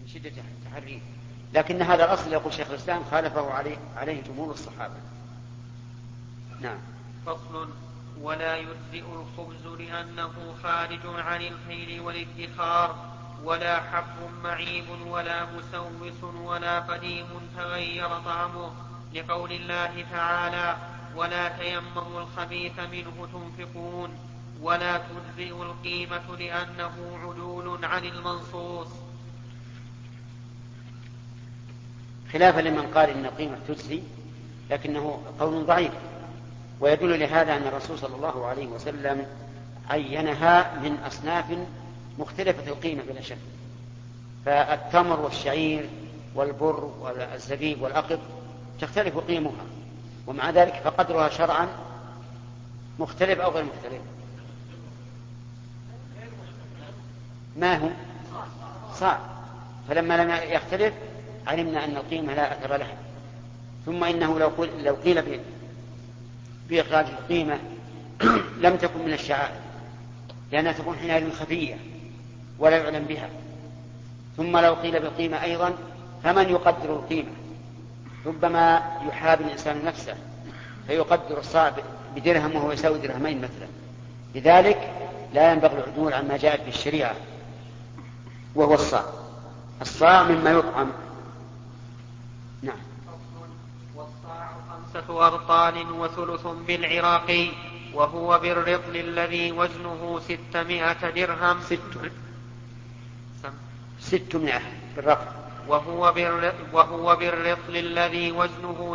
شدة تحريه. لكن هذا الأصل يقول شيخ الإسلام خالفه عليه جمهور الصحابة. نعم. فصل. ولا يجزئ الخبز لأنه خارج عن الخيل والادخار، ولا حب معيب ولا مسوس ولا قديم تغير طعمه، لقول الله تعالى: ولا تيمموا الخبيث منه تنفقون. ولا تجزئ القيمة لأنه عدول عن المنصوص. خلافا لمن قال إن القيمة تجزي، لكنه قول ضعيف، ويدل لهذا أن الرسول صلى الله عليه وسلم عينها من أصناف مختلفة القيمة بلا شك. فالتمر والشعير والبر والزبيب والأقط تختلف قيمها، ومع ذلك فقدرها شرعا مختلف أو غير مختلف. ما هو صعب، فلما لم يختلف علمنا أن القيمة لا أثر لها. ثم إنه لو قيل بإخراج القيمة لم تكن من الشعائر، لأنها تكون حينئذ خفية ولا يعلم بها. ثم لو قيل بالقيمة أيضا فمن يقدر القيمة؟ ربما يحاب الإنسان نفسه فيقدر الصاع بدرهم وهو يساوي درهمين مثلا. لذلك لا ينبغي العدول عما جاءت في الشريعة، وهو الصاع مما يطعم. نعم. والصاع 5 أرطال وثلث بالعراقي، وهو بالرطل الذي وزنه 600 درهم. 600 بالرقم. وهو بالرطل الذي وزنه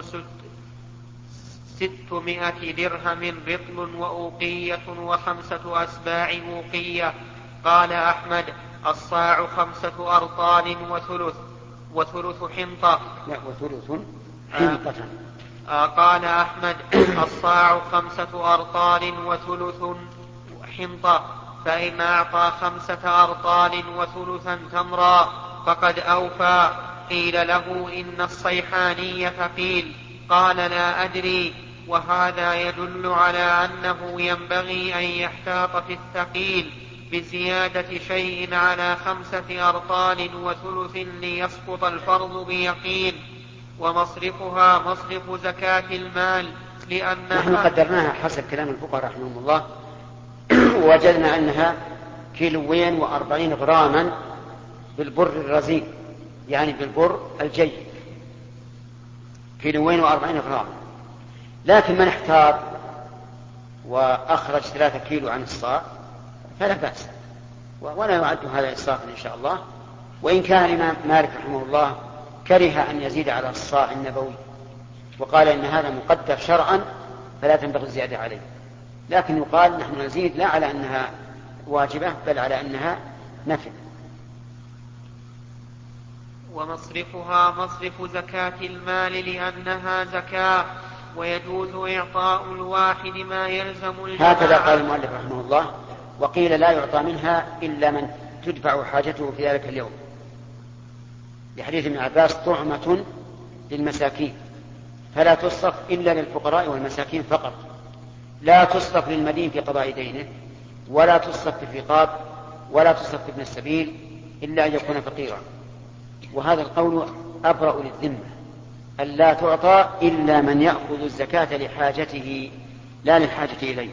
600 درهم رطل وأوقية و5 أسباع أوقية. قال أحمد: الصاع 5 أرطال وثلث حنطة. لا، وثلث حنطة. قال أحمد: الصاع 5 أرطال وثلث حنطة، فإن أعطى 5 أرطال وثلثا تمرا فقد أوفى. قيل له: إن الصيحانية قيل. قال: لا أدري. وهذا يدل على أنه ينبغي أن يحتاط في الثقيل بزيادة شيء على 5 أرطال وثلث ليسقط الفرض بيقين. ومصرفها مصرف زكاة المال، لأنها نحن قدرناها حسب كلام الفقهاء رحمهم الله ووجدنا أنها 240 غراما بالبر الرزين، يعني بالبر الجيد 240 غراما. لكن من احتاط وأخرج 3 كيلو عن الصاع فلا بأس، ولا يعد هذا إسرافا إن شاء الله. وإن كان الإمام مالك رحمه الله كره أن يزيد على الصاع النبوي، وقال إن هذا مقدر شرعا فلا تنبغي الزيادة عليه، لكن يقال نحن نزيد لا على أنها واجبة بل على أنها نفل. ومصرفها مصرف زكاة المال لأنها زكاة، ويجوز إعطاء الواحد ما يلزم الجماعة. هكذا قال المؤلف رحمه الله. وقيل لا يعطى منها إلا من تدفع حاجته في ذلك اليوم، لحديث ابن عباس: طعمة للمساكين، فلا تصرف إلا للفقراء والمساكين فقط، لا تصرف للمدين في قضاء دينه، ولا تصرف في الرقاب، ولا تصرف في ابن السبيل إلا أن يكون فقيرا. وهذا القول أبرأ للذمة، أن لا تعطى إلا من يأخذ الزكاة لحاجته لا للحاجة إليه.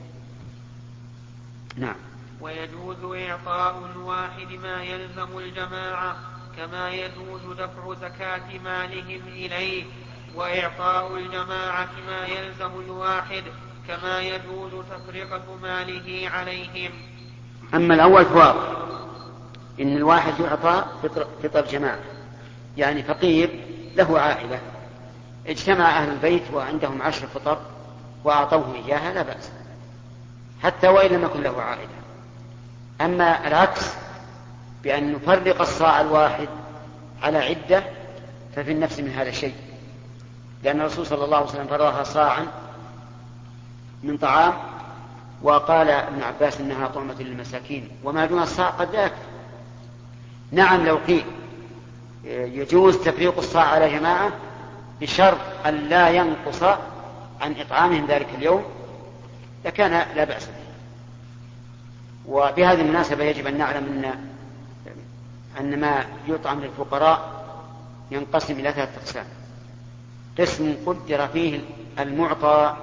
نعم. ويجوز إعطاء الواحد ما يلزم الجماعة، كما يجوز دفع زكاة مالهم إليه، وإعطاء الجماعة ما يلزم الواحد، كما يجوز تفرقة ماله عليهم. أما الأول فواضح، إن الواحد يعطى فطر جماعة، يعني فقير له عائلة اجتمع أهل البيت وعندهم 10 فطر وأعطوه إياها لا بأس، حتى وإن لم يكن له عائلة. أما العكس بأن نفرق الصاع الواحد على عدة ففي النفس من هذا الشيء، لأن الرسول صلى الله عليه وسلم فرضها صاعا من طعام، وقال ابن عباس إنها طعمة للمساكين، وما دون الصاع قد لا يكفي. نعم، لو قيل يجوز تفريق الصاع على جماعة بشرط أن لا ينقص عن إطعامهم ذلك اليوم لكان لا بأس به. وبهذه المناسبة يجب أن نعلم أن أن ما يطعم للفقراء ينقسم إلى 3 أقسام: قسم قدر فيه المعطى،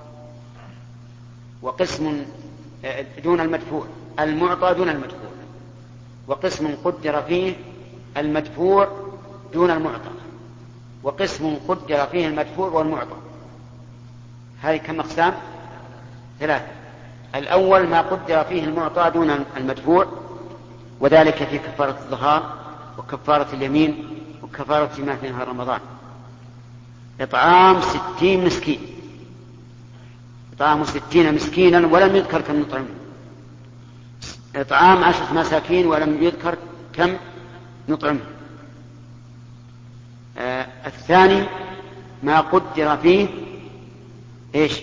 وقسم دون المدفوع، المعطى دون المدفوع، وقسم قدر فيه المدفوع دون المعطى، وقسم قدر فيه المدفوع والمعطى. هذه كم أقسام؟ 3. الأول ما قدر فيه المعطى دون المدفوع، وذلك في كفارة الظهار وكفارة اليمين وكفارة ما في نهار رمضان. إطعام 60 مسكين، إطعام 60 مسكينا ولم يذكر كم نطعمه. إطعام 10 مساكين ولم يذكر كم نطعمه. الثاني ما قدر فيه إيش؟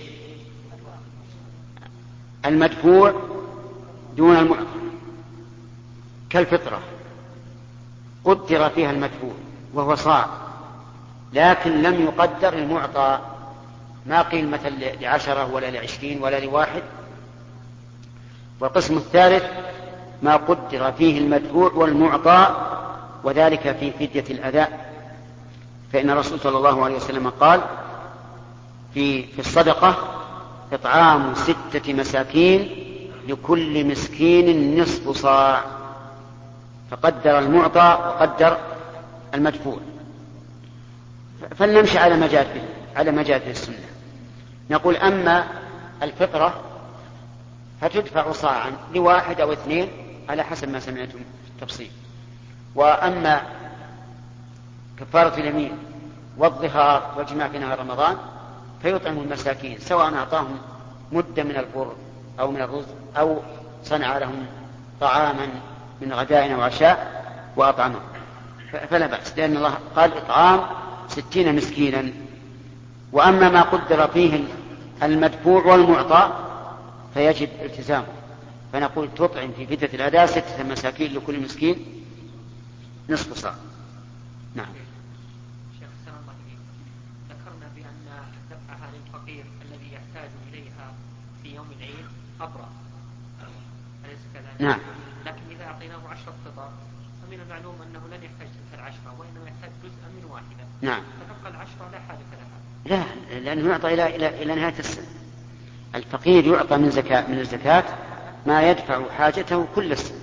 المدفوع دون المعطى، كالفطرة قدر فيها المدفوع وهو صاع، لكن لم يقدر المعطى، ما قيل مثل ل10 ولا ل20 ولا ل1. والقسم الثالث ما قدر فيه المدفوع والمعطى، وذلك في فدية الأداء. فإن الرسول صلى الله عليه وسلم قال في الصدقة: إطعام 6 مساكين لكل مسكين نصف صاع، فقدر المعطى وقدر المدفوع. فلنمشي على ما جاءت به السنة. نقول: أما الفطرة فتدفع صاعا ل1 أو 2 على حسب ما سمعتم في التفصيل. وأما كفارة اليمين والظهار والجماع في نهار رمضان فيطعم المساكين، سواء أعطاهم مدة من البر أو من الرز أو صنع لهم طعاما من غداء أو عشاء وأطعمهم، فلا بأس، لأن الله قال: إطعام 60 مسكينا. وأما ما قدر فيه المدفوع والمعطى فيجب التزامه، فنقول: تطعم في فدية الأداء 6 مساكين لكل مسكين نصف صاع. نعم. شيخ سلام الله عليك، ذكرنا بأن دفعها للفقير الذي يحتاج إليها في يوم العيد أبرأ، أليس كذلك؟ نعم. لكن إذا أعطيناه 10 قطع فمن المعلوم أنه لن يحتاج تلك 10، وإنما يحتاج جزءا من واحدة. نعم. فتبقى 10 لا حاجة لها. لا، لأنه يعطى إلى نهاية السنة. الفقير يعطى من الزكاة ما يدفع حاجته كل السنة.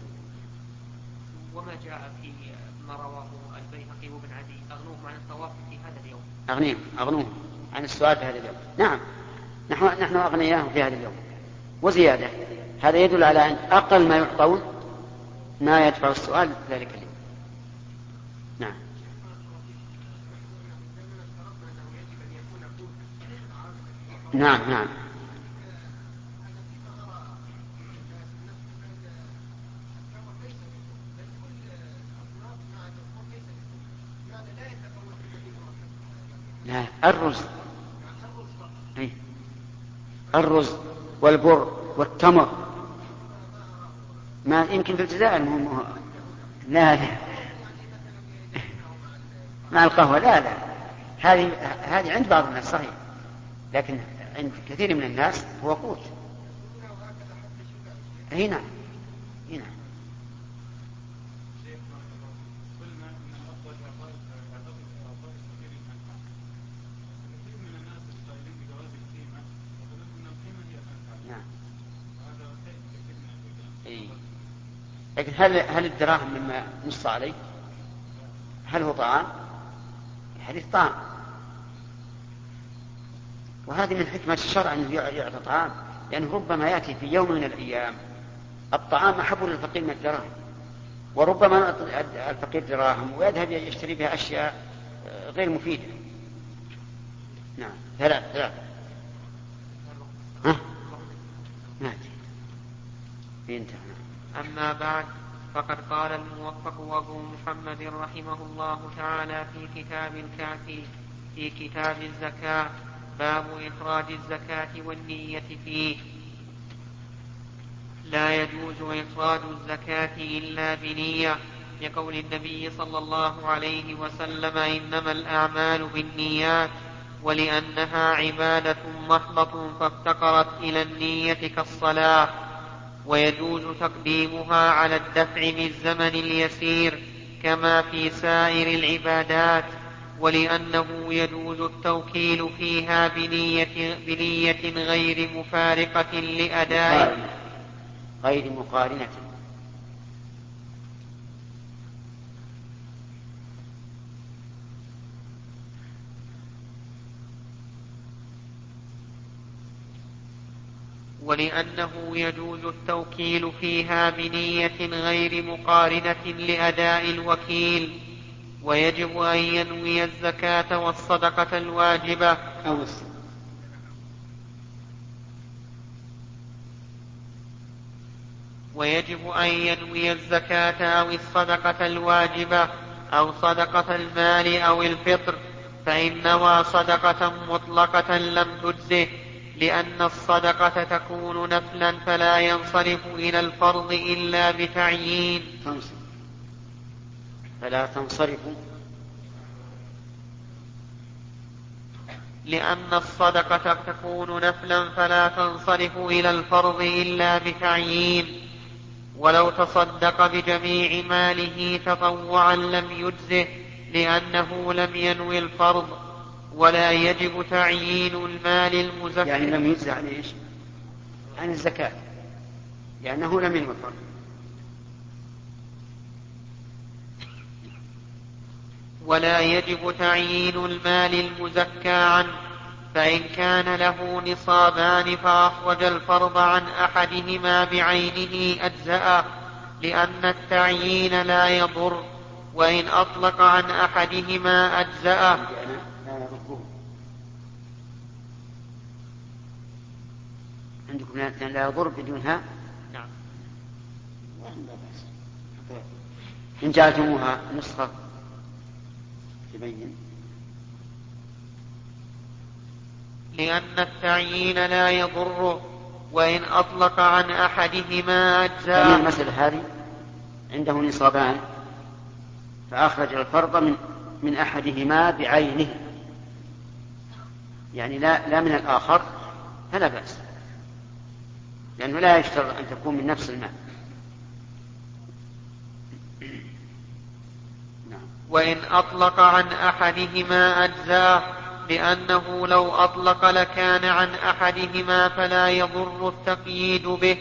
وما جاء في ما رواه البيهقي وابن عدي: أغنوهم عن الطواف في هذا اليوم. أغنوهم عن السؤال في هذا اليوم. نعم، نحن أغنياهم في هذا اليوم وزيادة. هذا يدل على أن أقل ما يعطون ما يدفع السؤال ذلك اليوم. نعم. نعم. لا، الرز والبر والتمر ما يمكن في الجزائر. لا مع القهوة لا. هذه عند بعض الناس صحيح، لكن عند كثير من الناس هو قوت. هنا لكن هل الدراهم مما نص عليه؟ هل هو طعام؟ الحديث طعام، وهذه من حكمة الشرع أنه يعطى طعام، لأنه ربما يأتي في يوم من الأيام الطعام أحب للفقير من الدراهم، وربما يعطي الفقير دراهم ويذهب يشتري بها أشياء غير مفيدة. نعم. 3. أما بعد، فقد قال الموفق أبو محمد رحمه الله تعالى في كتاب الكافي في كتاب الزكاة: باب إخراج الزكاة والنية فيه. لا يجوز إخراج الزكاة إلا بنية، لقول النبي صلى الله عليه وسلم: إنما الأعمال بالنيات، ولأنها عبادة محضة فافتقرت إلى النية كالصلاة. ويجوز تقديمها على الدفع بالزمن اليسير كما في سائر العبادات، ولأنه يجوز التوكيل فيها بنية غير مفارقة لأداء غير مقارنة. ولأنه يجوز التوكيل فيها بنية غير مقارنة لأداء الوكيل. ويجب أن ينوي الزكاة والصدقة الواجبة ويجب أن ينوي الزكاة أو الصدقة الواجبة أو صدقة المال أو الفطر، فإن نوى صدقة مطلقة لم تجزه، لأن الصدقة تكون نفلا فلا ينصرف إلى الفرض إلا بتعيين. فلا تنصرف، لأن الصدقة تكون نفلا فلا تنصرف إلى الفرض إلا بتعيين. ولو تصدق بجميع ماله تطوعا لم يجزه، لأنه لم ينوي الفرض. ولا يجب تعيين المال المزكى، يعني لم يجزع عن ايش؟ عن الزكاة، لأنه لم ينوي الفرض. ولا يجب تعيين المال المزكى عنه، فإن كان له نصابان فأخرج الفرض عن أحدهما بعينه أجزأه، لأن التعيين لا يضر، وإن أطلق عن أحدهما أجزأه. عندكم لا يضر بدونها؟ نعم. إن جعلتموها نسخة تبين. لأن التعيين لا يضره، وإن أطلق عن أحدهما أجزاء. المسألة هذه عنده نصابان فأخرج الفرض من أحدهما بعينه، يعني لا من الآخر، فلا بأس، لأنه لا يشترط أن تكون من نفس المال. وإن أطلق عن أحدهما أجزاء، لأنه لو أطلق لكان عن أحدهما فلا يضر التقييد به.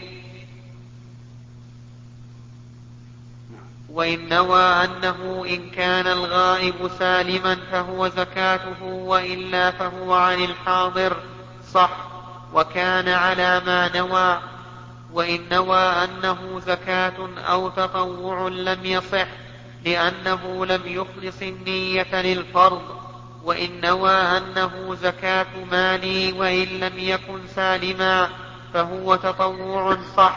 وإن نوى أنه إن كان الغائب سالما فهو زكاته، وإلا فهو عن الحاضر صح، وكان على ما نوى. وإن نوى أنه زكاة أو تطوع لم يصح، لأنه لم يخلص النية للفرض. وإن نوى أنه زكاة مالي وإن لم يكن سالما فهو تطوع صح،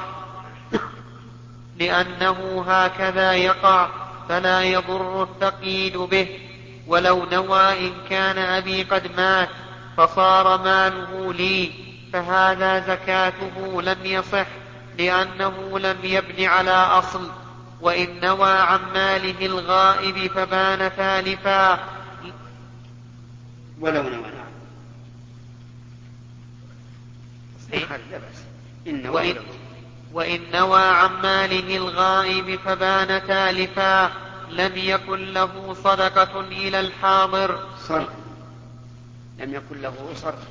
لأنه هكذا يقع، فلا يضر التقييد به. ولو نوى إن كان أبي قد مات فصار ماله لي فهذا زكاته لم يصح، لأنه لم يبن على أصل. وإن نوى عن ماله الغائب فبان ثالثا. ولو نوى وإن نوى عن ماله الغائب فبان تالفا لم يكن له صدقة إلى الحاضر. لم يكن له صرف.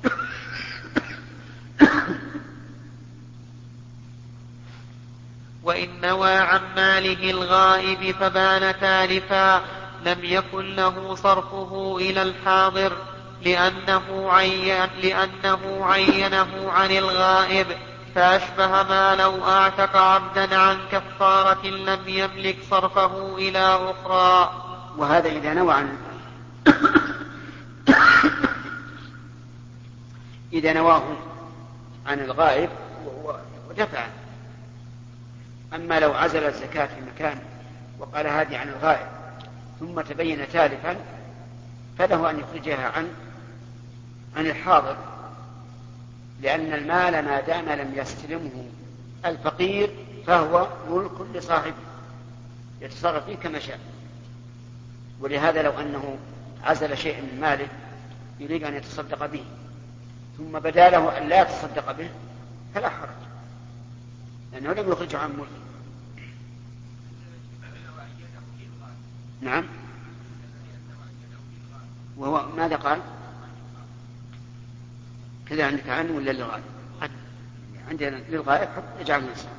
وإن نوى عن ماله الغائب فبان تالفا لم يكن له صرفه إلى الحاضر، لأنه عينه عن الغائب، فأشبه ما لو أعتق عبدا عن كفارة لم يملك صرفه إلى أخرى. وهذا إذا نوى إذا نواه عن الغائب ودفعه. أما لو عزل الزكاة في مكان وقال هذه عن الغائب ثم تبين تالفا فله أن يخرجها عن الحاضر، لأن المال ما دام لم يستلمه الفقير فهو ملك لصاحبه يتصرف فيه كما شاء. ولهذا لو أنه عزل شيئا من ماله يريد أن يتصدق به ثم بدا له أن لا يتصدق به فلا حرج، لأنه لم يخرجه عن ملك. نعم. وهو ماذا قال؟ كذا عندك عنه ولا للغاية؟ عندنا للغاية اجعل الإنسان.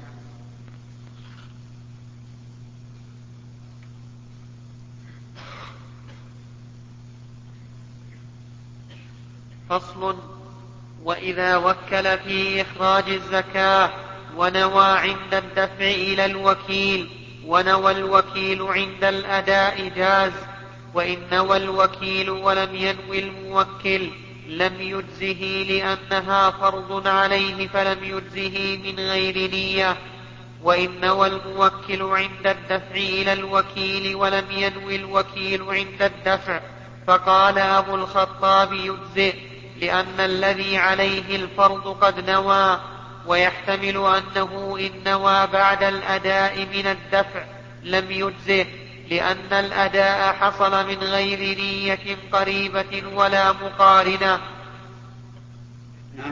فصل. وإذا وكل في إخراج الزكاة ونوى عند الدفع إلى الوكيل ونوى الوكيل عند الأداء جاز، وإن نوى الوكيل ولم ينوي الموكل لم يجزه لأنها فرض عليه فلم يجزه من غير نية. وإن نوى الموكل عند الدفع إلى الوكيل ولم ينوي الوكيل عند الدفع فقال أبو الخطاب يجزئ، لأن الذي عليه الفرض قد نوى. ويحتمل أنه إن نوى بعد الأداء من الدفع لم يجزه، لأن الأداء حصل من غير نية قريبة ولا مقارنة. نعم.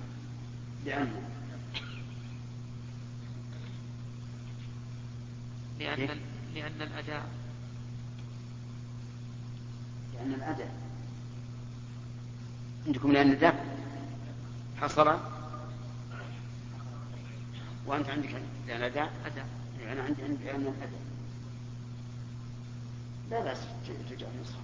لأن الأداء عندكم لأن الدفع حصل وأنت عندك لأن الأداء أنا عندي لأن الأداء لا بأس ترجع نصها.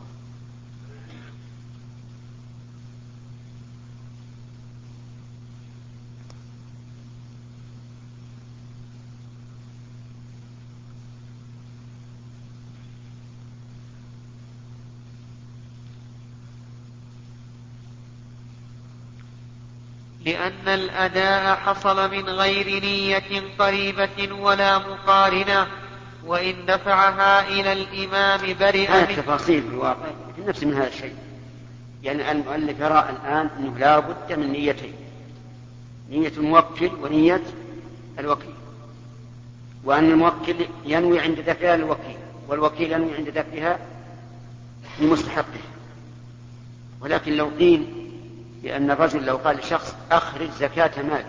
لأن الأداء حصل من غير نية قريبة ولا مقارنة، وإن دفعها إلى الإمام برئ هذه التفاصيل في الواقع في نفس من هذا الشيء. يعني المؤلف يرى الآن أنه لا بد من نيتين، نية الموكل ونية الوكيل، وأن الموكل ينوي عند دفعها الوكيل والوكيل ينوي عند دفعها لمستحقه. ولكن لو قيل بأن الرجل لو قال لشخص أخرج زكاة مال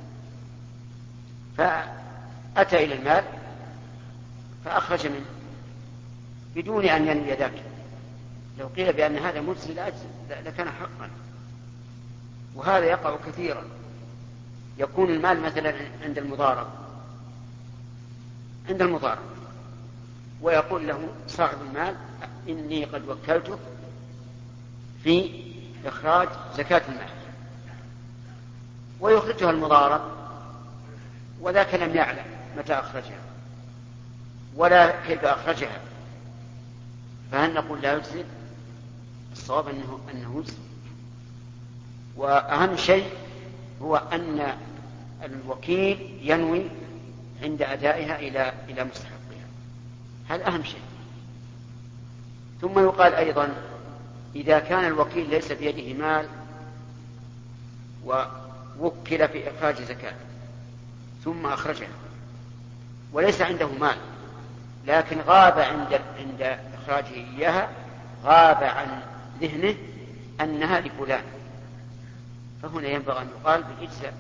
فأتى إلى المال فأخرج منه بدون أن ينوي ذاك، لو قيل بأن هذا مجزي لكان حقا. وهذا يقع كثيرا، يكون المال مثلا عند المضارب ويقول له صاحب المال إني قد وكلته في إخراج زكاة المال، ويخرجها المضارب وذاك لم يعلم متى أخرجها ولا كيف أخرجها، فهل نقول لا يجزي؟ الصواب أنه يجزي. وأهم شيء هو أن الوكيل ينوي عند أدائها إلى مستحقها، هذا أهم شيء. ثم يقال أيضا إذا كان الوكيل ليس بيده مال ووكل في إخراج زكاة ثم أخرجها وليس عنده مال لكن غاب عند إخراجه إياها، غاب عن ذهنه أنها لفلان، فهنا ينبغي أن يقال بالإجزاء،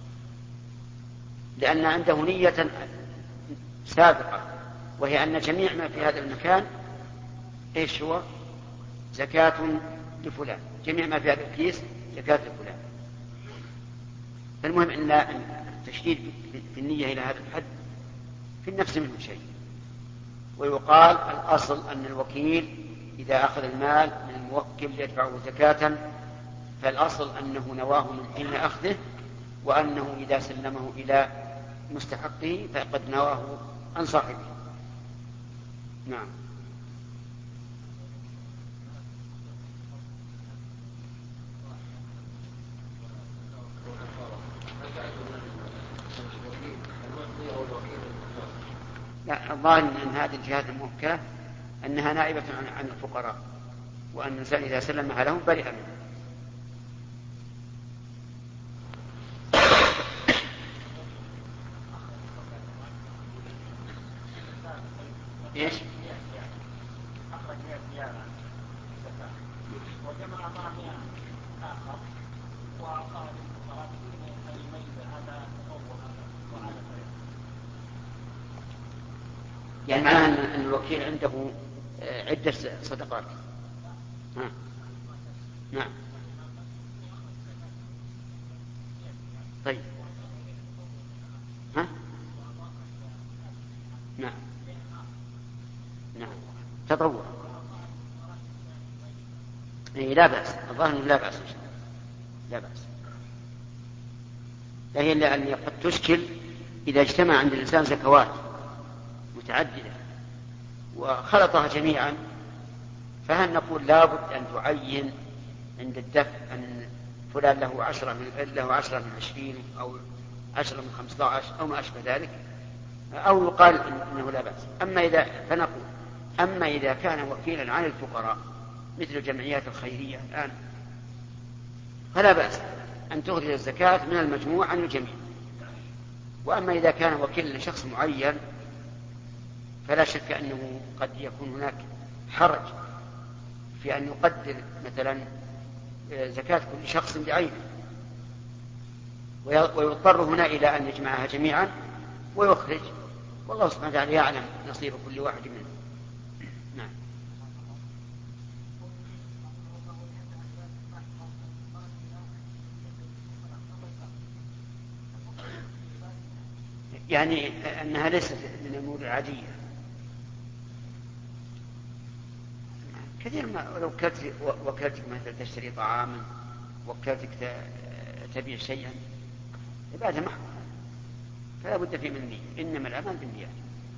لأن عنده نية سابقة وهي أن جميع ما في هذا المكان إيش هو؟ زكاة لفلان، جميع ما في هذا الكيس زكاة لفلان. فالمهم أن التشديد في النية إلى هذا الحد في النفس منه شيء. ويقال الأصل أن الوكيل إذا أخذ المال من الموكل ليدفعه زكاة فالأصل أنه نواه من حين أخذه، وأنه إذا سلمه إلى مستحقه فقد نواه عن صاحبه. نعم. لا، الظاهر أن هذه الجهات الموكلة أنها نائبة عن الفقراء، وأن الإنسان إذا سلمها لهم برئ منه. إيش؟ أخرج 100 ريالا زكاة وجمع مع 100 آخر وأعطاه للفقراء بدون أن يميز هذا تطوع وعلى فريق. يعني معناها أن الوكيل عنده عدة صدقات. نعم. طيب. نعم. نعم. تطوع. لا بأس، الظاهر لا بأس، لا بأس. لا هي إلا أن قد تشكل إذا اجتمع عند الإنسان زكوات متعددة وخلطها جميعا، فهل نقول لابد أن تعين عند الدفع أن فلان له 10 من 20 أو 10 من 15 أو ما أشبه ذلك، أو يقال إنه لا بأس. أما إذا كان وكيلا عن الفقراء مثل الجمعيات الخيرية الآن فلا بأس أن تخرج الزكاة من المجموع عن الجميع. وأما إذا كان وكيل لشخص معين فلا شك أنه قد يكون هناك حرج في أن يقدر مثلا زكاة كل شخص بعينه، ويضطر هنا إلى أن يجمعها جميعا ويخرج، والله سبحانه وتعالى يعلم نصيب كل واحد منه. نعم. يعني أنها ليست من الأمور العادية. كثير ما لو وكلتك مثلا تشتري طعاما، وكلتك تبيع شيئا، عبادة محضة، فلا بد في من نية، إنما الأعمال بالنيات.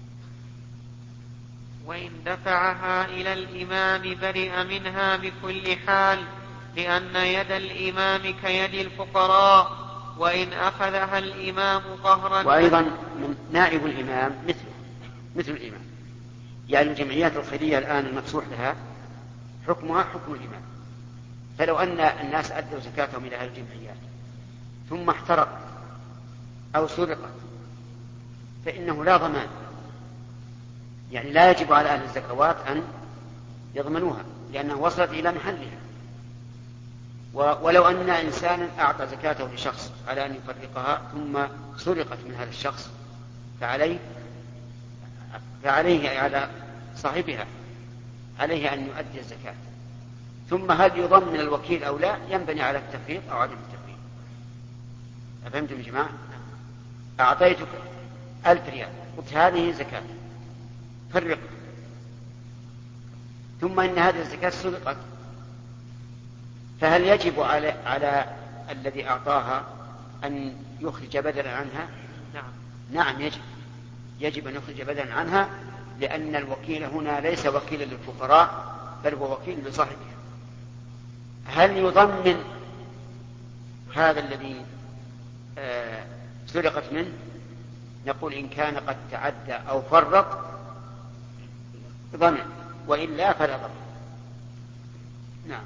وإن دفعها إلى الإمام برئ منها بكل حال، لأن يد الإمام كيد الفقراء، وإن أخذها الإمام قهرا. وأيضا من نائب الإمام مثل الإمام، يعني الجمعيات الخيرية الآن المفتوح لها حكمها حكم الإمام. فلو أن الناس أدوا زكاتهم إلى هذه الجمعيات ثم احترقت أو سرقت فإنه لا ضمان، يعني لا يجب على أهل الزكوات أن يضمنوها لأنها وصلت إلى محلها. ولو أن إنسانا أعطى زكاته لشخص على أن يفرقها ثم سرقت من هذا الشخص فعليه على صاحبها عليه أن يؤدي الزكاة. ثم هل يضمن الوكيل أو لا ينبني على التفريط أو عدم التفريط. أفهمتم يا جماعة؟ أعطيتك 1000 ريال قلت هذه زكاة فرق، ثم إن هذه الزكاة سرقت، فهل يجب على الذي أعطاها أن يخرج بدلا عنها؟ نعم يجب أن يخرج بدلا عنها، لأن الوكيل هنا ليس وكيلا للفقراء بل هو وكيل لصاحبه. هل يضمن هذا الذي سرقت منه؟ نقول إن كان قد تعدى أو فرط ضمن، وإلا فلا ضمن. نعم.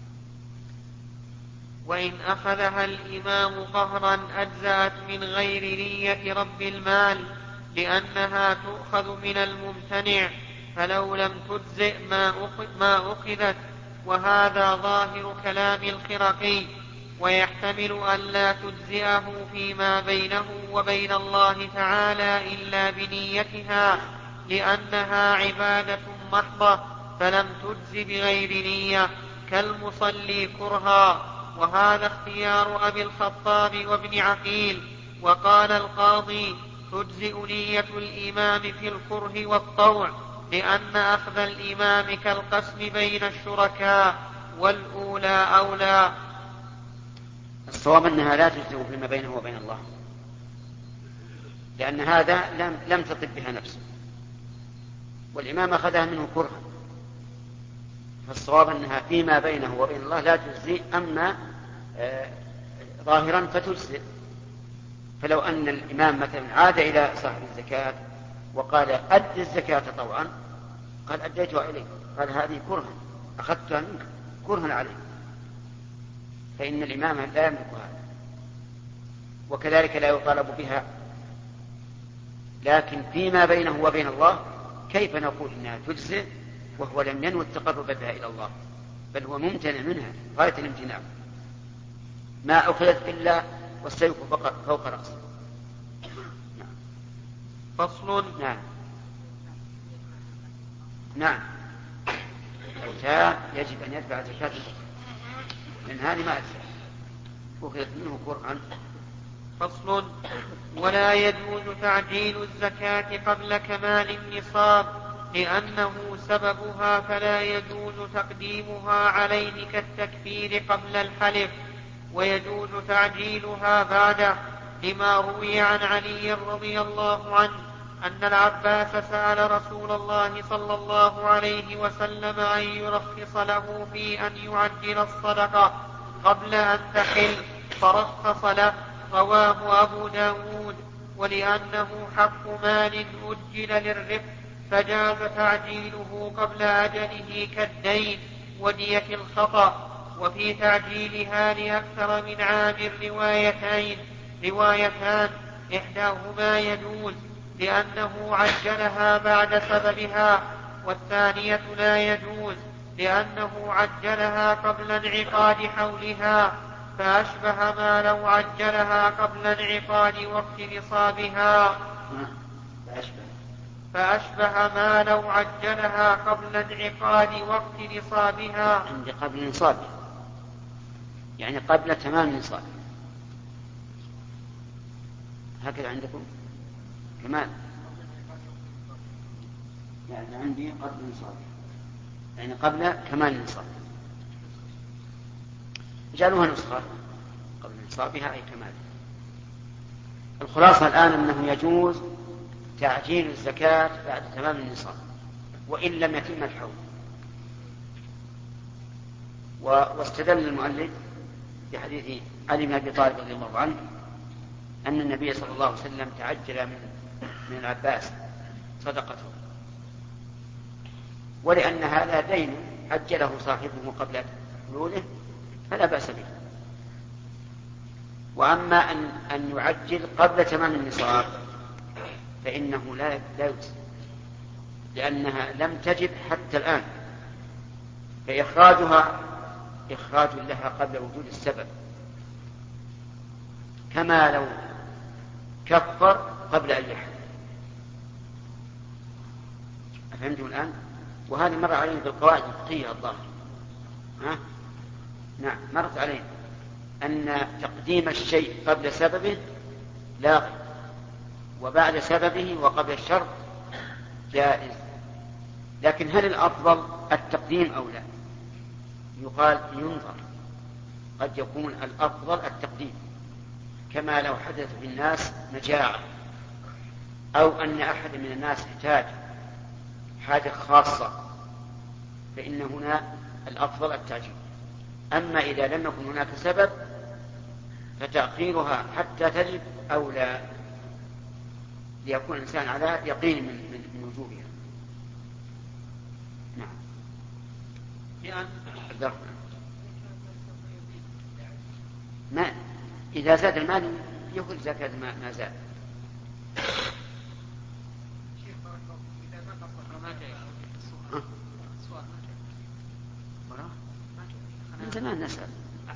وإن أخذها الإمام قهرا أجزأت من غير نية رب المال، لأنها تؤخذ من الممتنع، فلو لم تجزئ ما أخذت. وهذا ظاهر كلام الخرقي، ويحتمل أن لا تجزئه فيما بينه وبين الله تعالى إلا بنيتها، لأنها عبادة محضة، فلم تجز بغير نية كالمصلي كرها. وهذا اختيار أبي الخطاب وابن عقيل. وقال القاضي: تجزئ نية الإمام في الكره والطوع، لأن أخذ الإمام كالقسم بين الشركاء، والأولى أولى. الصواب أنها لا تجزئ فيما بينه وبين الله، لأن هذا لم تطب بها نفسه، والإمام أخذها منه كرها، فالصواب أنها فيما بينه وبين الله لا تجزئ، أما ظاهرا فتجزئ. فلو أن الإمام مثلا عاد إلى صاحب الزكاة وقال أد الزكاة طوعا، قال أديتها إليك، قال هذه كرها أخذتها منك كرها عليك، فإن الإمام لا يملك هذا، وكذلك لا يطالب بها. لكن فيما بينه وبين الله كيف نقول إنها تجزئ وهو لم ينوي التقرب بها إلى الله، بل هو ممتنع منها غاية الامتناع، ما أخذت إلا والسيف فوق رأسه. فصل. نعم. نعم، الأوتار يجب أن يتبع زكاة الفطر، لأن هذه ما أخذت منه قرآن. فصل. ولا يجوز تعجيل الزكاة قبل كمال النصاب لأنه سببها، فلا يجوز تقديمها عليه كالتكفير قبل الحلف، ويجوز تعجيلها بعده، لما روي عن علي رضي الله عنه أن العباس سأل رسول الله صلى الله عليه وسلم أن يرخص له في أن يعجل الصدقة قبل أن تحل، فرخص له. رواه أبو داود. ولأنه حق مال أجل للربح فجاز تعجيله قبل أجله كالدين ودية الخطأ. وفي تعجيلها لأكثر من عامل روايتان، إحداهما يجوز لأنه عجلها بعد سببها، والثانية لا يجوز لأنه عجلها قبل انعقاد حولها، فأشبه ما لو عجلها قبل انعقاد وقت نصابها. فأشبه ما لو عجلها قبل انعقاد وقت نصابها. قبل نصابها يعني قبل تمام النصاب، هكذا عندكم كمان؟ يعني عندي قبل نصابها يعني قبل كمال النصاب، جعلوها نسخة قبل نصابها أي كمال. الخلاصة الآن أنه يجوز تعجيل الزكاة بعد تمام النصاب وإن لم يتم الحول. واستدل المؤلف بحديث علي بن أبي طالب رضي الله عنه أن النبي صلى الله عليه وسلم تعجل من العباس صدقته، ولأن هذا دين عجله صاحبه قبل حلوله فلا بأس به. وأما أن يعجل قبل تمام النصاب فإنه لا يجوز، لأنها لم تجب حتى الآن، فإخراجها إخراج لها قبل وجود السبب، كما لو كفر قبل أن يحل. أفهمتم الآن؟ وهذه مر علينا بالقواعد الفقهية الظاهرة. نعم، مرت علينا أن تقديم الشيء قبل سببه لا، وبعد سببه وقبل الشرط جائز. لكن هل الأفضل التقديم أو لا؟ يقال ينظر، قد يكون الأفضل التقديم، كما لو حدث في الناس مجاعة أو أن أحد من الناس احتاج حاجة خاصة، فإن هنا الأفضل التعجيل. أما إذا لم يكن هناك سبب فتأخيرها حتى تجب أولى، ليكون الإنسان على يقين من وجوبها. نعم. ما إذا زاد المال يأخذ زكاة ما زاد. من زمان نسأل.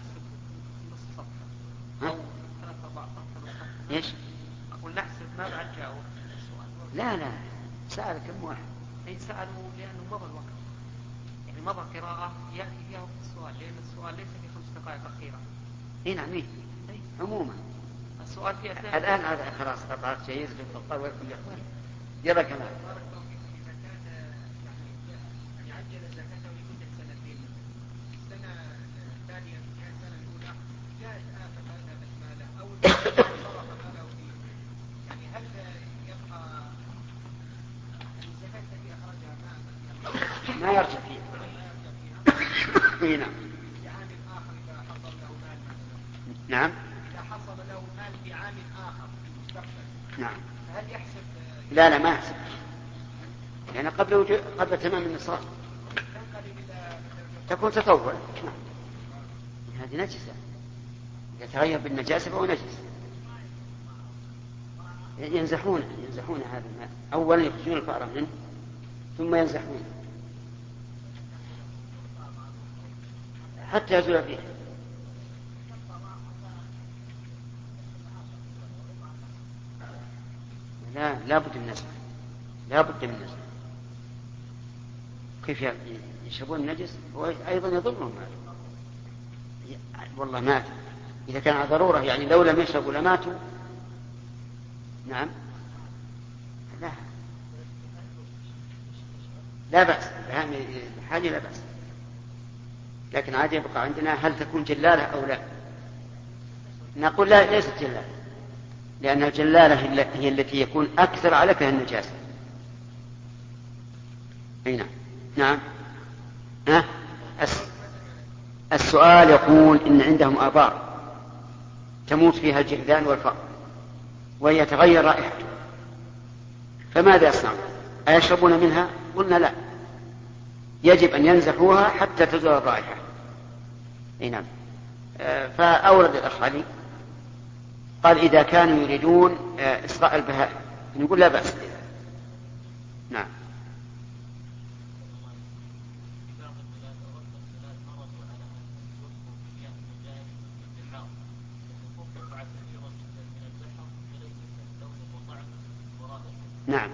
ايش؟ أقول نحسب ما بعد جاوب السؤال. لا سأل كم واحد؟ أي سألوا لأنه مضى الوقت، يعني مضى قراءة يأتي فيها وقت السؤال، لأن السؤال ليس في 5 دقائق أخيرة. اي نعم. عموما السؤال في الآن هذا خلاص قطعت جيد للفقار ولكم الإخوان. يلا كمان. يعجل زكاته لمدة 2 سنين، السنة الثانية من السنة الأولى جاءت آفة أذهبت ماله أو صرف ماله فيه، يعني هل يبقى الزكاة التي أخرجها ما يرجع فيها؟ اي نعم. في عام آخر إذا حصل له مال مثلا. نعم. إذا حصل له مال في عام آخر في المستقبل. نعم. هل يحسب؟ لا ما يحسب، يعني قبل تمام النصاب تكون تطور. هذه نجسة، يتغير بالنجاسة فهو نجس. ينزحون هذا الماء، أولا يخرجون الفأرة منه ثم ينزحون حتى يزول فيه. لا بد من نزح، كيف يشربون النجس وأيضا يضرهم؟ والله ماتوا إذا كان على ضرورة، يعني لو لم يشربوا لماتوا. نعم، لا بأس الحاجة لا بأس، لكن عاد يبقى عندنا هل تكون جلالة أو لا. نقول لا، ليست جلالة، لأن الجلالة هي التي يكون أكثر على فيها النجاسة. أي نعم. السؤال يقول إن عندهم آبار تموت فيها الجرذان والفأر وهي تغير رائحته، فماذا يصنعون؟ أيشربون منها؟ قلنا لا، يجب أن ينزحوها حتى تزول الرائحة. نعم. فأورد الأخ علي قال إذا كانوا يريدون إسراء البهائم نقول لا بأس بها. نعم. نعم،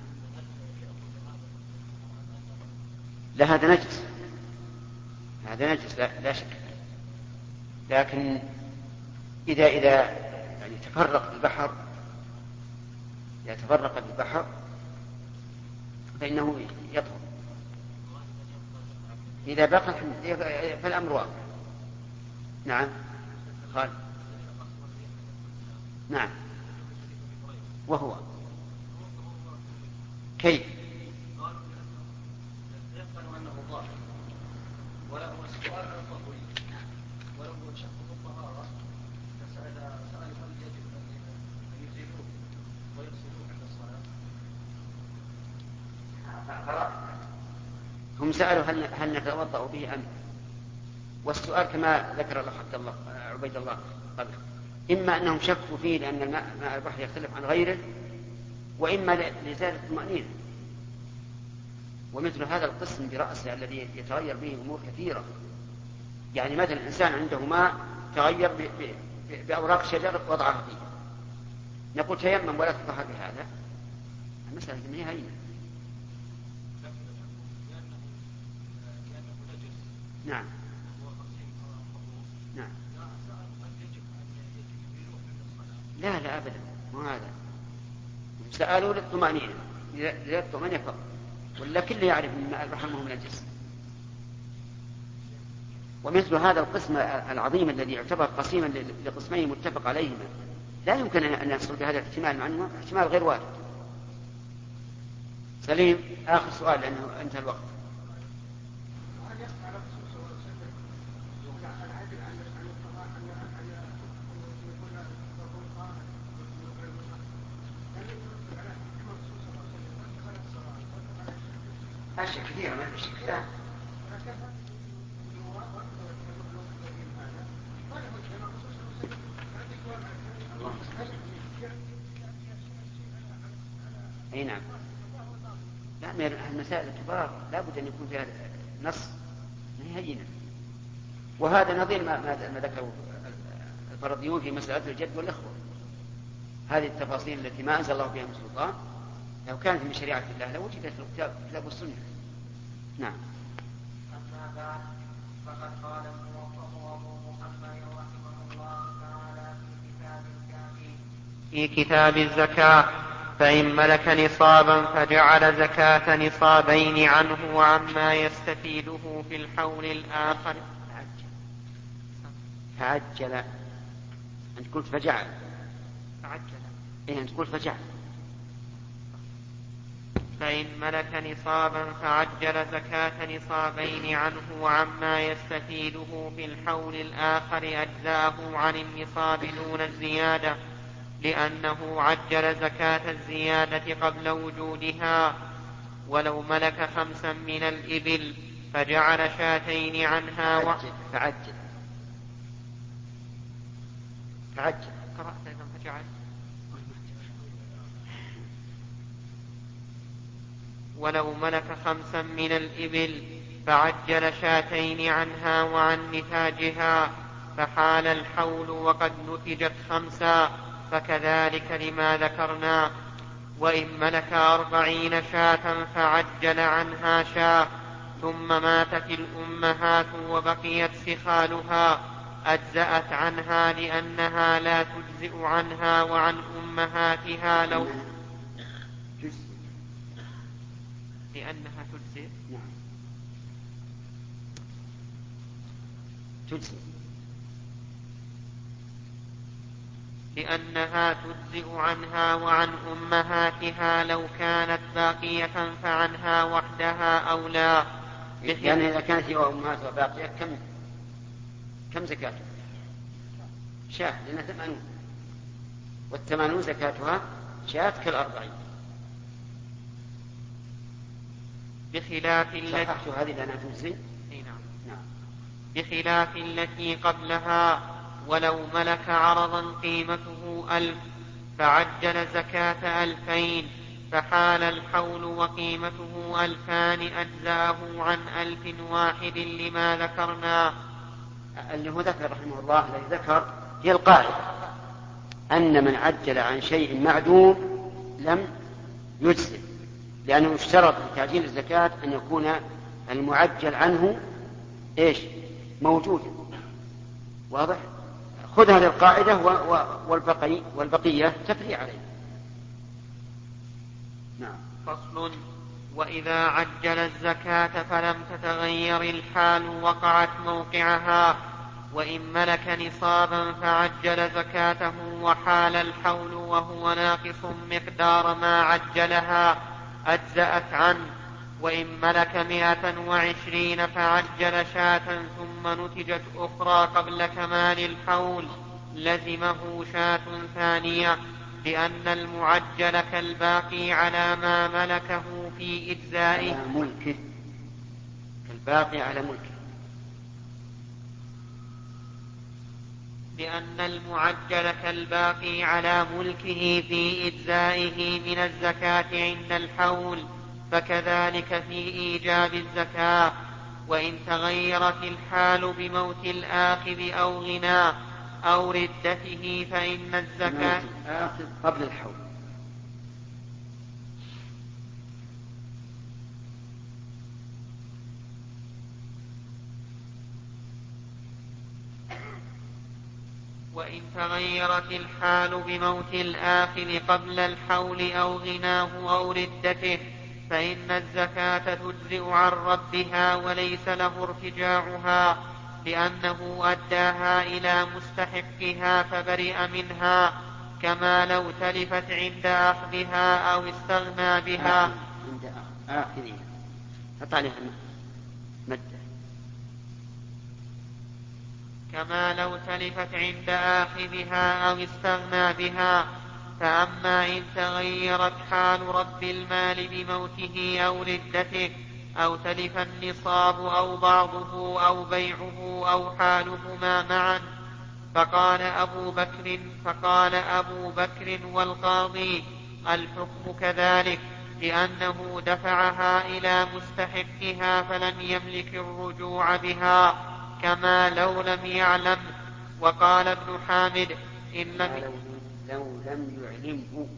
لا هذا نجس، هذا نجس لا شك، لكن إذا يعني تفرق البحر فإنه يطهر. إذا بقى فالأمر واضح. نعم قال نعم. وهو كيف؟ يقبل أنه ظاهر وله السؤال عن الطهورية، ولو شك في الطهارة سأل هل يجب أن يزيلوه ويغسلوه عند الصلاة؟ هم سألوا هل نتوضأ به أم؟ والسؤال كما ذكر الأخ عبيد الله قبل، إما أنهم شكوا فيه لأن ماء البحر يختلف عن غيره، وإما لزيادة الطمأنينة. ومثل هذا القسم برأسه الذي يتغير به أمور كثيرة، يعني مثلا الإنسان عنده ماء تغير بأوراق شجر وضعها فيه، نقول تيمم ولا تطهر بهذا، المسألة من هي هينة. نعم نعم. لا أبدا، مو هذا، سألوا للطمأنينة، للطمأنينة فقط، ولا كل يعرف أن ماء البحر مهم نجس. ومثل هذا القسم العظيم الذي يعتبر قسيما لقسمين متفق عليهما لا يمكن أن يحصل بهذا الاحتمال، مع أنه احتمال غير وارد. سليم، آخر سؤال لأنه انتهى الوقت. أشياء كثيرة ما في شك. أي نعم. لا، من المسائل الكبار لا بد أن يكون فيها نص هينة، وهذا نظير ما ذكره الفرضيون في مسألة الجد والإخوة. هذه التفاصيل التي ما أنزل الله بها من سلطان لو كانت من شريعة الله لوجدت في الكتاب والسنة. نعم. أما بعد، فقد قال الموفق أبو محمد رحمه الله تعالى في كتاب الزكاة: فإن ملك نصابا فجعل زكاة نصابين عنه وعما يستفيده في الحول الآخر. تعجل. أنت قلت فجعل. أنت قلت فجعل. فإن ملك نصابا فعجل زكاة نصابين عنه وعما يستفيده في الحول الآخر أجزاءه عن النصاب دون الزيادة، لأنه عجل زكاة الزيادة قبل وجودها. ولو ملك 5 من الإبل فجعل 2 عنها تعجل. قرأت أيضا فجعل. ولو ملك 5 من الإبل فعجل 2 عنها وعن نتاجها فحال الحول وقد نتجت 5، فكذلك لما ذكرنا. وإن ملك 40 شاة فعجل عنها شاة ثم ماتت الأمهات وبقيت سخالها أجزأت عنها لأنها لا تجزئ عنها وعن أمهاتها لأنها تجزئ. لأنها تجزئ عنها وعن أمهاتها لو كانت باقية فعنها وحدها أولى. يعني إذا كانت هي وأمهاتها باقية كم زكاتها؟ شاة، لأنها 80، والثمانون زكاتها شاة كالأربعين. بخلاف صححت هذه لأنها تجزي. نعم. بخلاف التي قبلها ولو ملك عرضا قيمته 1000 فعجل زكاة 2000 فحال الحول وقيمته 2000 أجزاه عن 1001 لما ذكرنا. اللي هو ذكر رحمه الله الذي ذكر هي القاعدة أن من عجل عن شيء معدوم لم يجزئ، لأنه يشترط في تعجيل الزكاة أن يكون المعجل عنه موجودا. واضح؟ خذ هذه القاعدة والبقية تفري عليه. نعم. فصل. وإذا عجل الزكاة فلم تتغير الحال وقعت موقعها، وإن ملك نصابا فعجل زكاته وحال الحول وهو ناقص مقدار ما عجلها أجزأت عنه، وإن ملك 120 فعجل شاة ثم نتجت أخرى قبل كمال الحول لزمه شاة ثانية، لأن المعجل كالباقي على ما ملكه في إجزائه. على ملكه كالباقي على ملكه. لأن المعجل كالباقي على ملكه في إجزائه من الزكاة عند الحول، فكذلك في إيجاب الزكاة. وإن تغيرت الحال بموت الآخذ أو غناه أو ردته فإن الزكاة الآخذ قبل الحول. وإن تغيرت الحال بموت الآخذ قبل الحول أو غناه أو ردته فإن الزكاة تجزئ عن ربها وليس له ارتجاعها، لأنه أداها إلى مستحقها فبرئ منها، كما لو تلفت عند أخذها أو استغنى بها. عند آخذها حط عليها مد. كما لو تلفت عند آخذها أو استغنى بها. فأما إن تغيرت حال رب المال بموته أو ردته أو تلف النصاب أو بعضه أو بيعه أو حالهما معا فقال أبو بكر والقاضي الحكم كذلك، لأنه دفعها إلى مستحقها فلم يملك الرجوع بها كما لو لم يعلم. وقال ابن حامد لو لم يعلمه.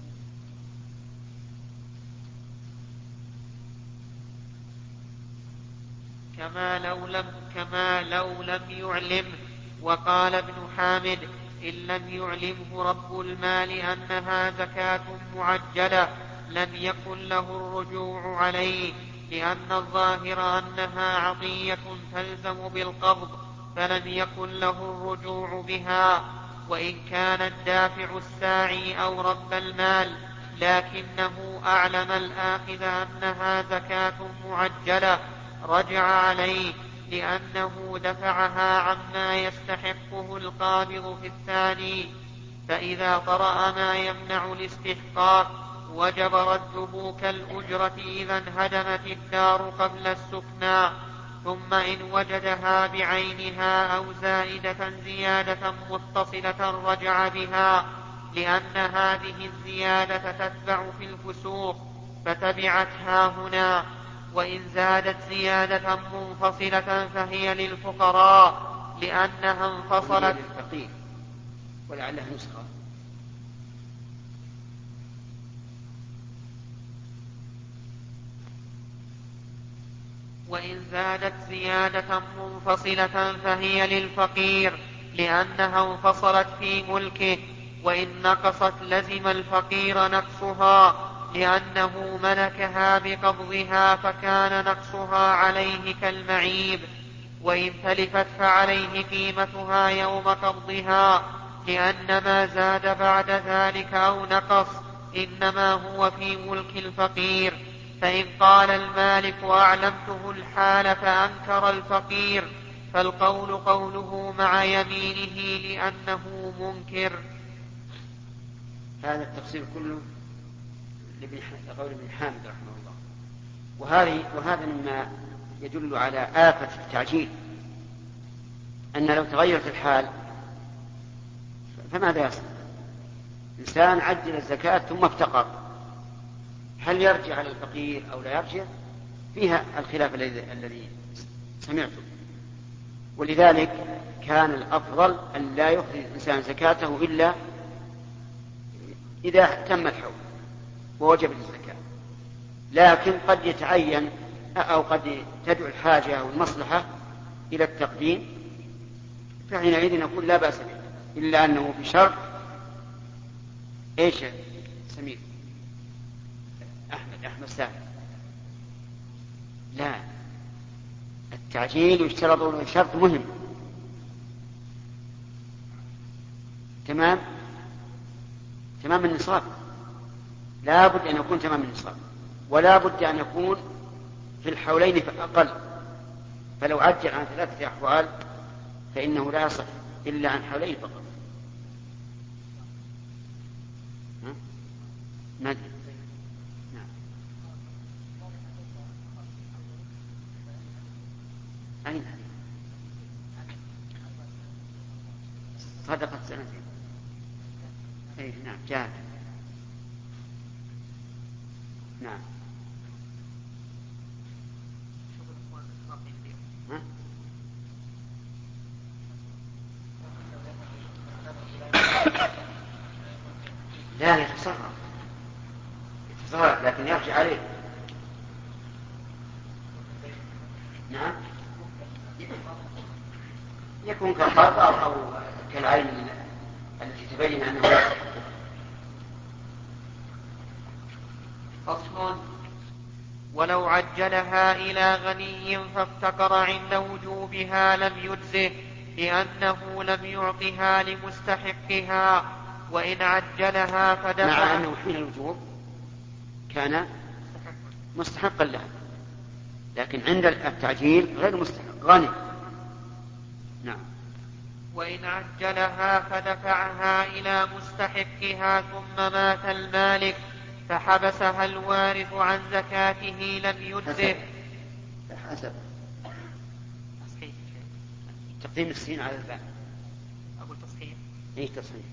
كما لو لم يعلمه. وقال ابن حامد إن لم يعلمه رب المال أنها زكاة معجلة لم يكن له الرجوع عليه، لأن الظاهر أنها عطية تلزم بالقبض فلم يكن له الرجوع بها. وإن كان الدافع الساعي أو رب المال لكنه أعلم الآخذ أنها زكاة معجلة رجع عليه، لأنه دفعها عما يستحقه القابض في الثاني. فإذا طرأ ما يمنع الاستحقاق وجب رده كالأجرة إذا انهدمت الدار قبل السكنى. ثم إن وجدها بعينها أو زائدة زيادة متصلة رجع بها، لأن هذه الزيادة تتبع في الفسوق فتبعتها هنا. وإن زادت زيادة منفصلة فهي للفقراء لأنها انفصلت. للفقير ولعلها نسخة. وإن زادت زيادة منفصلة فهي للفقير لأنها انفصلت في ملكه، وإن نقصت لزم الفقير نقصها لأنه ملكها بقبضها فكان نقصها عليه كالمعيب. وإن تلفت فعليه قيمتها يوم قبضها، لأن ما زاد بعد ذلك أو نقص إنما هو في ملك الفقير. فإن قال المالك وأعلمته الحال فأنكر الفقير فالقول قوله مع يمينه لأنه منكر. هذا التفسير كله لقول ابن حامد رحمه الله. وهذا مما يدل على آفة التعجيل، أن لو تغيرت الحال فماذا يصنع؟ إنسان عجل الزكاة ثم افتقر، هل يرجع على الفقير أو لا يرجع؟ فيها الخلاف الذي سمعته. ولذلك كان الأفضل أن لا يخرج الإنسان زكاته إلا إذا تم الحول ووجبت الزكاة. لكن قد يتعين أو قد تدعو الحاجة أو المصلحة إلى التقديم، فحينئذ نقول لا بأس به، إلا أنه بشرط إيش سمير أحمد سامي، لا، التعجيل يشترط شرط مهم، تمام النصاب، لا بد أن يكون تمام النصاب، ولا بد أن يكون في الحولين فأقل. فلو عجل عن 3 أحوال فإنه لا يصح إلا عن حولين فقط. نعم. أين صدقت سنتين؟ أي نعم جاءت. نعم. لا يتصرف لكن يرجع عليه. نعم يكون كالخطأ أو كالعين التي تبين أنه لا يصح. فصل: ولو عجلها إلى غني فافتقر عند وجوبها لم يجزه، لأنه لم يعطها لمستحقها. وإن عجلها فدفع، مع أنه حين الوجوب كان مستحقا لها، لكن عند التعجيل غير مستحق، غني. نعم. وإن عجلها فدفعها إلى مستحقها ثم مات المالك فحبسها الوارث عن زكاته لم يجزه. حسب تقديم السين على الباء. أقول تصحيح. إيه تصحيح.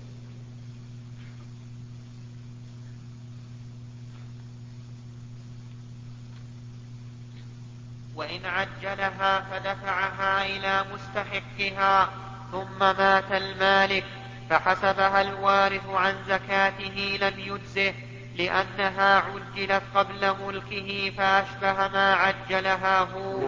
وإن عجلها فدفعها إلى مستحقها ثم مات المالك فحسبها الوارث عن زكاته لم يجزه، لأنها عجلت قبل ملكه فأشبه ما عجلها هو.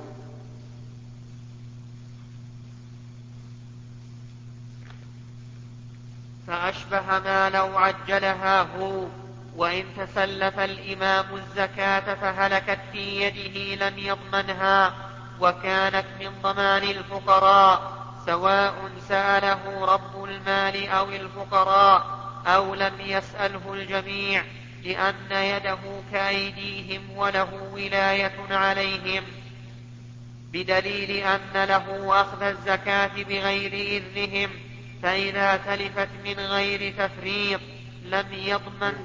فأشبه ما لو عجلها هو. وإن تسلف الإمام الزكاة فهلكت في يده لم يضمنها، وكانت من ضمان الفقراء، سواء سأله رب المال أو الفقراء أو لم يسأله الجميع، لأن يده كأيديهم وله ولاية عليهم، بدليل أن له أخذ الزكاة بغير إذنهم. فإذا تلفت من غير تفريط لم يضمن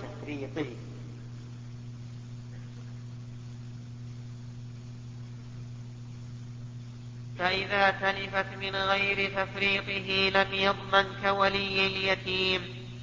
فإذا تلفت من غير تفريطه لم يضمن كولي اليتيم.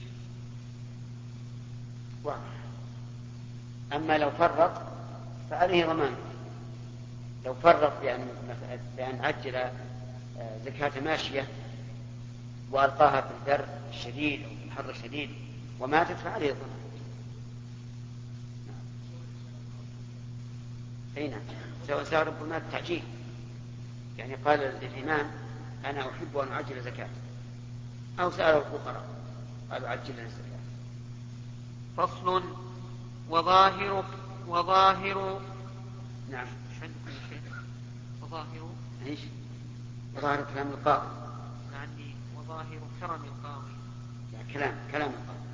أما لو فرط فعليه ضمان. لو فرط بأن عجل زكاة ماشية وألقاها في البر الشديد أو في الحر الشديد وماتت فعليه ضمان. أين سواء ربما التعجيل، يعني قال للإمام أنا أحب أن أعجل زكاة، أو سأل الفقراء قالوا عجل لنا الزكاة. فصل. وظاهر نعم. وظاهر ايش؟ وظاهر كلام القاضي. عندي وظاهر كرم القاضي. كلام القاضي.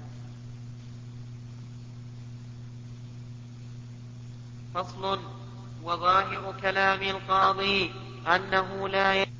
فصل. وظاهر كلام القاضي أنه لا